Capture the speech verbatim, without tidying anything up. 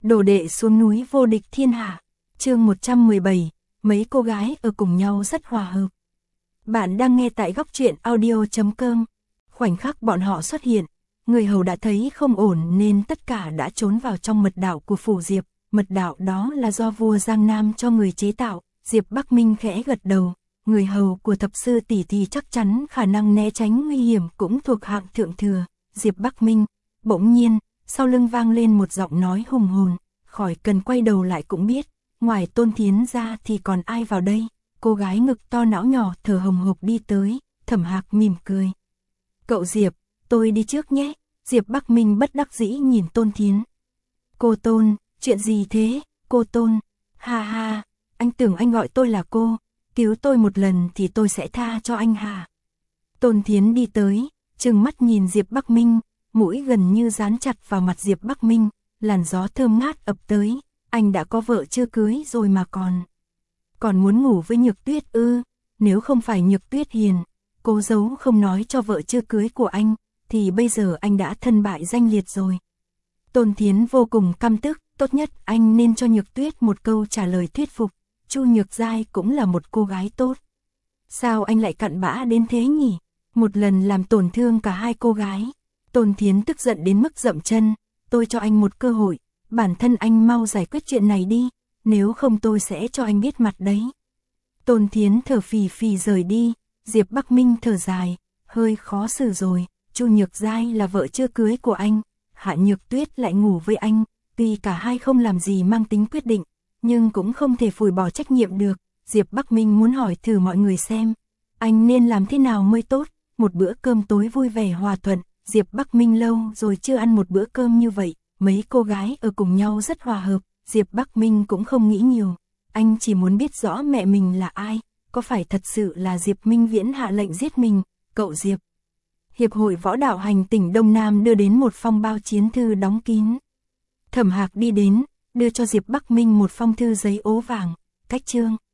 Đồ đệ xuống núi vô địch thiên hạ. Chương một trăm mười bảy, mấy cô gái ở cùng nhau rất hòa hợp. Bạn đang nghe tại góc truyện audio chấm com. Khoảnh khắc bọn họ xuất hiện, người hầu đã thấy không ổn nên tất cả đã trốn vào trong mật đạo của phủ Diệp. Mật đạo đó là do vua Giang Nam cho người chế tạo. Diệp Bắc Minh khẽ gật đầu, người hầu của thập sư tỷ thì chắc chắn khả năng né tránh nguy hiểm cũng thuộc hạng thượng thừa. Diệp Bắc Minh, bỗng nhiên, sau lưng vang lên một giọng nói hùng hồn, khỏi cần quay đầu lại cũng biết, ngoài Tôn Thiến ra thì còn ai vào đây. Cô gái ngực to não nhỏ thở hồng hộc đi tới, Thẩm Hạc mỉm cười. Cậu Diệp, tôi đi trước nhé. Diệp Bắc Minh bất đắc dĩ nhìn Tôn Thiến. Cô Tôn, chuyện gì thế, cô Tôn? Ha ha, anh tưởng anh gọi tôi là cô, cứu tôi một lần thì tôi sẽ tha cho anh hả? Tôn Thiến đi tới, trừng mắt nhìn Diệp Bắc Minh, mũi gần như dán chặt vào mặt Diệp Bắc Minh, làn gió thơm ngát ập tới, anh đã có vợ chưa cưới rồi mà còn. Còn muốn ngủ với Nhược Tuyết ư? Nếu không phải Nhược Tuyết hiền, cố giấu không nói cho vợ chưa cưới của anh, thì bây giờ anh đã thân bại danh liệt rồi. Tôn Thiến vô cùng căm tức, tốt nhất anh nên cho Nhược Tuyết một câu trả lời thuyết phục. Chu Nhược Giai cũng là một cô gái tốt. Sao anh lại cặn bã đến thế nhỉ? Một lần làm tổn thương cả hai cô gái. Tôn Thiến tức giận đến mức dậm chân. Tôi cho anh một cơ hội, bản thân anh mau giải quyết chuyện này đi, nếu không tôi sẽ cho anh biết mặt đấy. Tôn Thiến thở phì phì rời đi. Diệp Bắc Minh thở dài, hơi khó xử rồi. Chu Nhược Giai là vợ chưa cưới của anh, Hạ Nhược Tuyết lại ngủ với anh. Tuy cả hai không làm gì mang tính quyết định, nhưng cũng không thể phủi bỏ trách nhiệm được. Diệp Bắc Minh muốn hỏi thử mọi người xem, anh nên làm thế nào mới tốt. Một bữa cơm tối vui vẻ hòa thuận. Diệp Bắc Minh lâu rồi chưa ăn một bữa cơm như vậy. Mấy cô gái ở cùng nhau rất hòa hợp. Diệp Bắc Minh cũng không nghĩ nhiều, anh chỉ muốn biết rõ mẹ mình là ai. Có phải thật sự là Diệp Minh Viễn hạ lệnh giết mình? Cậu Diệp. Hiệp hội Võ Đạo Hành tỉnh Đông Nam đưa đến một phong bao chiến thư đóng kín. Thẩm Hạc đi đến, đưa cho Diệp Bắc Minh một phong thư giấy ố vàng. Cách chương.